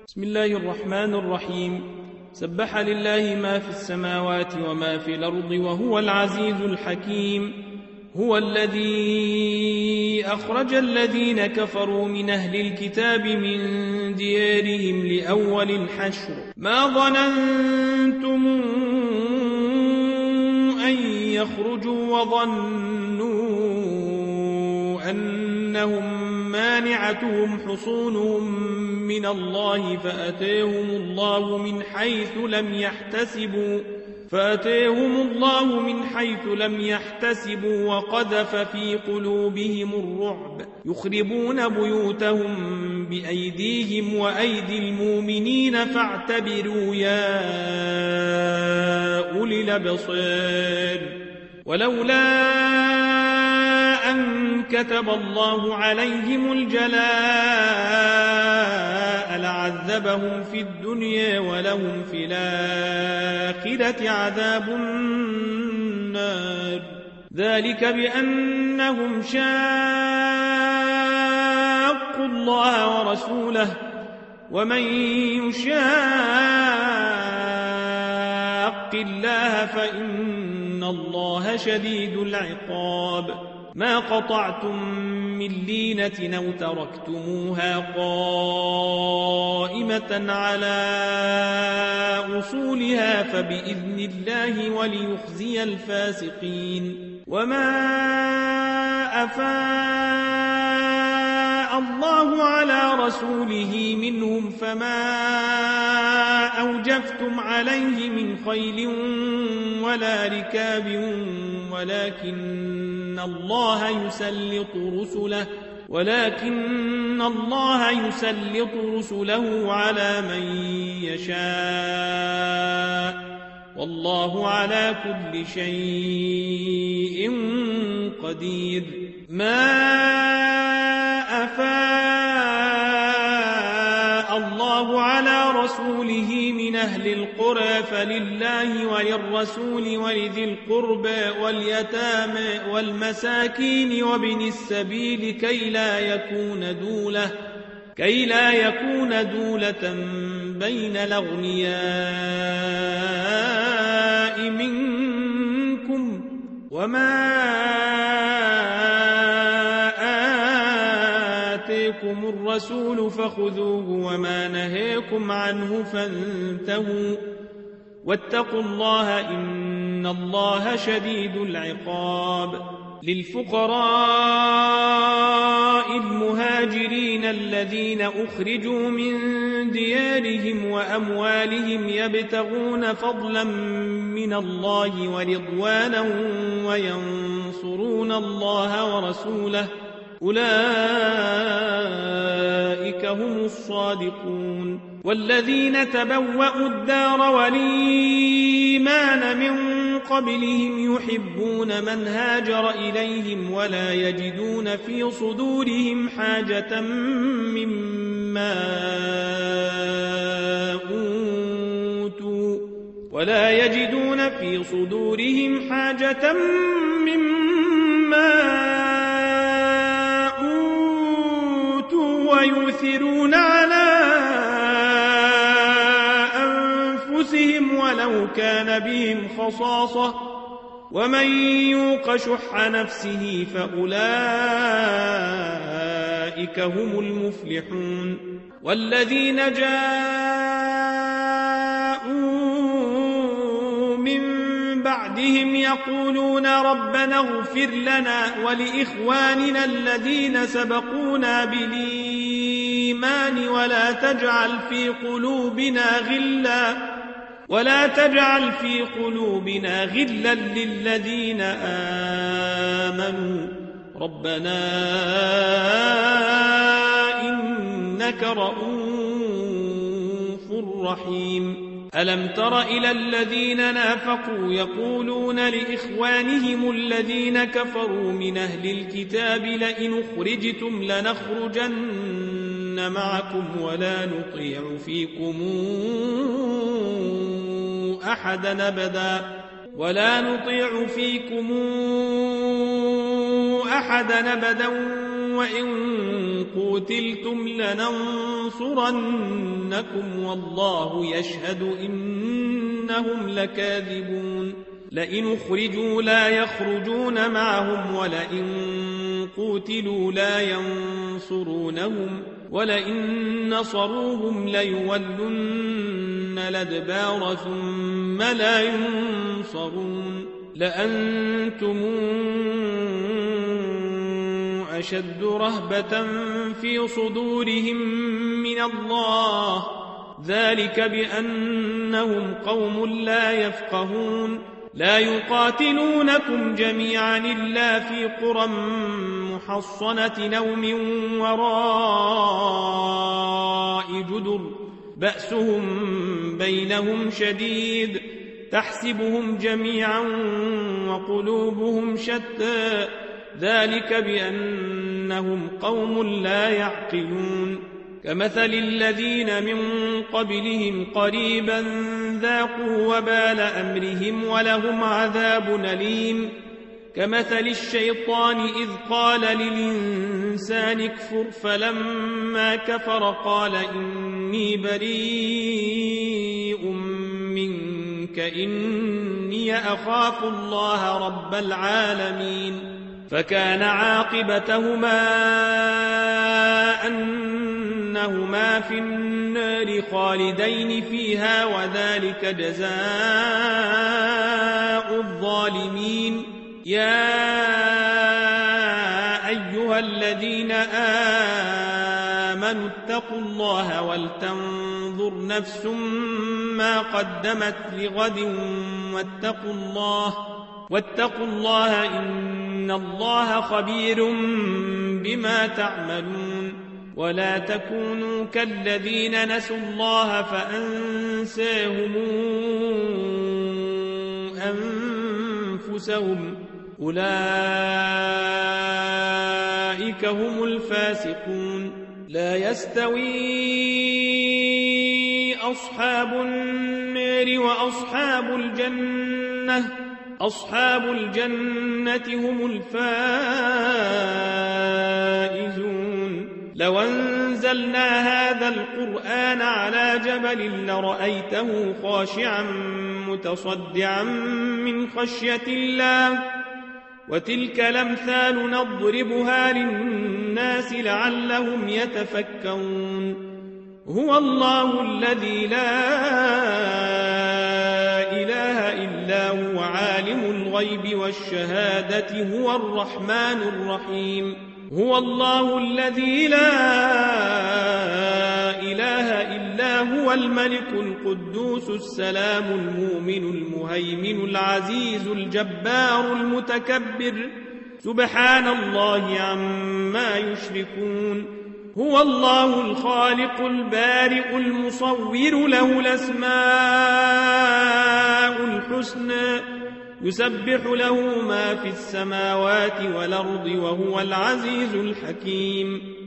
بسم الله الرحمن الرحيم. سبح لله ما في السماوات وما في الأرض وهو العزيز الحكيم. هو الذي أخرج الذين كفروا من أهل الكتاب من ديارهم لأول الحشر ما ظننتم أن يخرجوا وظنوا أنهم مانعتهم حصونهم من الله فأتيهم الله من حيث لم يحتسبوا وقذف في قلوبهم الرعب يخربون بيوتهم بأيديهم وأيدي المؤمنين فاعتبروا يا أولي الأبصار. ولولا أن كتب الله عليهم الجلاء لعذبهم في الدنيا ولهم في الآخرة عذاب النار. ذلك بأنهم شاقوا الله ورسوله ومن يشاق الله فإن الله شديد العقاب. ما قطعتم من لينة أو تركتموها قائمة على أصولها فبإذن الله وليخزي الفاسقين. وما أفاء الله على رسوله منهم فما أوجفتم عليه من خيل ولا ركاب ولكن الله يسلط رسله على من يشاء والله على كل شيء قدير. ما أفاء الله على رسوله من أهل القرى فلله وللرسول ولذي القربى واليتامى والمساكين وابن السبيل كي لا يكون دولة بين الأغنياء منكم. وما آتيكم الرسول فخذوه وما نهيكم عنه فانتهوا واتقوا الله إن الله شديد العقاب. للفقراء المهاجرين الذين أخرجوا من ديارهم وأموالهم يبتغون فضلا من الله ورضوانا وينصرون الله ورسوله أولئك هم الصادقون. والذين تبوأوا الدار والإيمان من قبلهم يحبون من هاجر إليهم ولا يجدون في صدورهم حاجة مما أوتوا ويؤثرون على أنفسهم ولو كان بهم خصاصة ومن يوق شح نفسه فأولئك هم المفلحون. والذين جاءوا من بعدهم يقولون ربنا اغفر لنا ولإخواننا الذين سبقونا بالإيمان ولا تجعل في قلوبنا غلا للذين آمنوا ربنا إنك رؤوف رحيم. ألم تر إلى الذين نافقوا يقولون لإخوانهم الذين كفروا من أهل الكتاب لئن أخرجتم لنخرجن معكم ولا نطيع فيكم أحدا أبدا وإن قتلتم لننصرنكم والله يشهد إنهم لكاذبون لئن أخرجوا لا يخرجون معهم ولئن قتلوا لا ينصرونهم ولئن نصروهم ليولن الأدبار ثم لا ينصرون لأنتم أشد رهبة في صدورهم من الله ذلك بأنهم قوم لا يفقهون لا يقاتلونكم جميعا إلا في قرى محصنة أو من وراء جدر بأسهم بينهم شديد تحسبهم جميعا وقلوبهم شتى ذلك بأنهم قوم لا يعقلون كمثل الذين من قبلهم قريبا ذاقوا وبال أمرهم ولهم عذاب أليم كمثل الشيطان إذ قال للإنسان اكفر فلما كفر قال إني بريء منك إني أخاف الله رب العالمين فكان عاقبتهما أنهما في النار خالدين فيها وذلك جزاء الظالمين يا أيها الذين آمنوا اتقوا الله ولتنظر نفس ما قدمت لغد واتقوا الله إن الله خبير بما تعملون ولا تكونوا كالذين نسوا الله فأنساهم أنفسهم أولئك هم الفاسقون لا يستوي أصحاب النار وأصحاب الجنة أصحاب الجنة هم الفائزون لو أنزلنا هذا القرآن على جبل لرأيته خاشعا متصدعا من خشية الله وتلك الأمثال نضربها للناس لعلهم يتفكرون هو الله الذي لا إله إلا هو عالم الغيب والشهادة هو الرحمن الرحيم هو الله الذي لا إله إلا هو الملك القدوس السلام المؤمن المهيمن العزيز الجبار المتكبر سبحان الله عما يشركون هو الله الخالق البارئ المصور له الأسماء الحسنى يسبح له ما في السماوات والأرض وهو العزيز الحكيم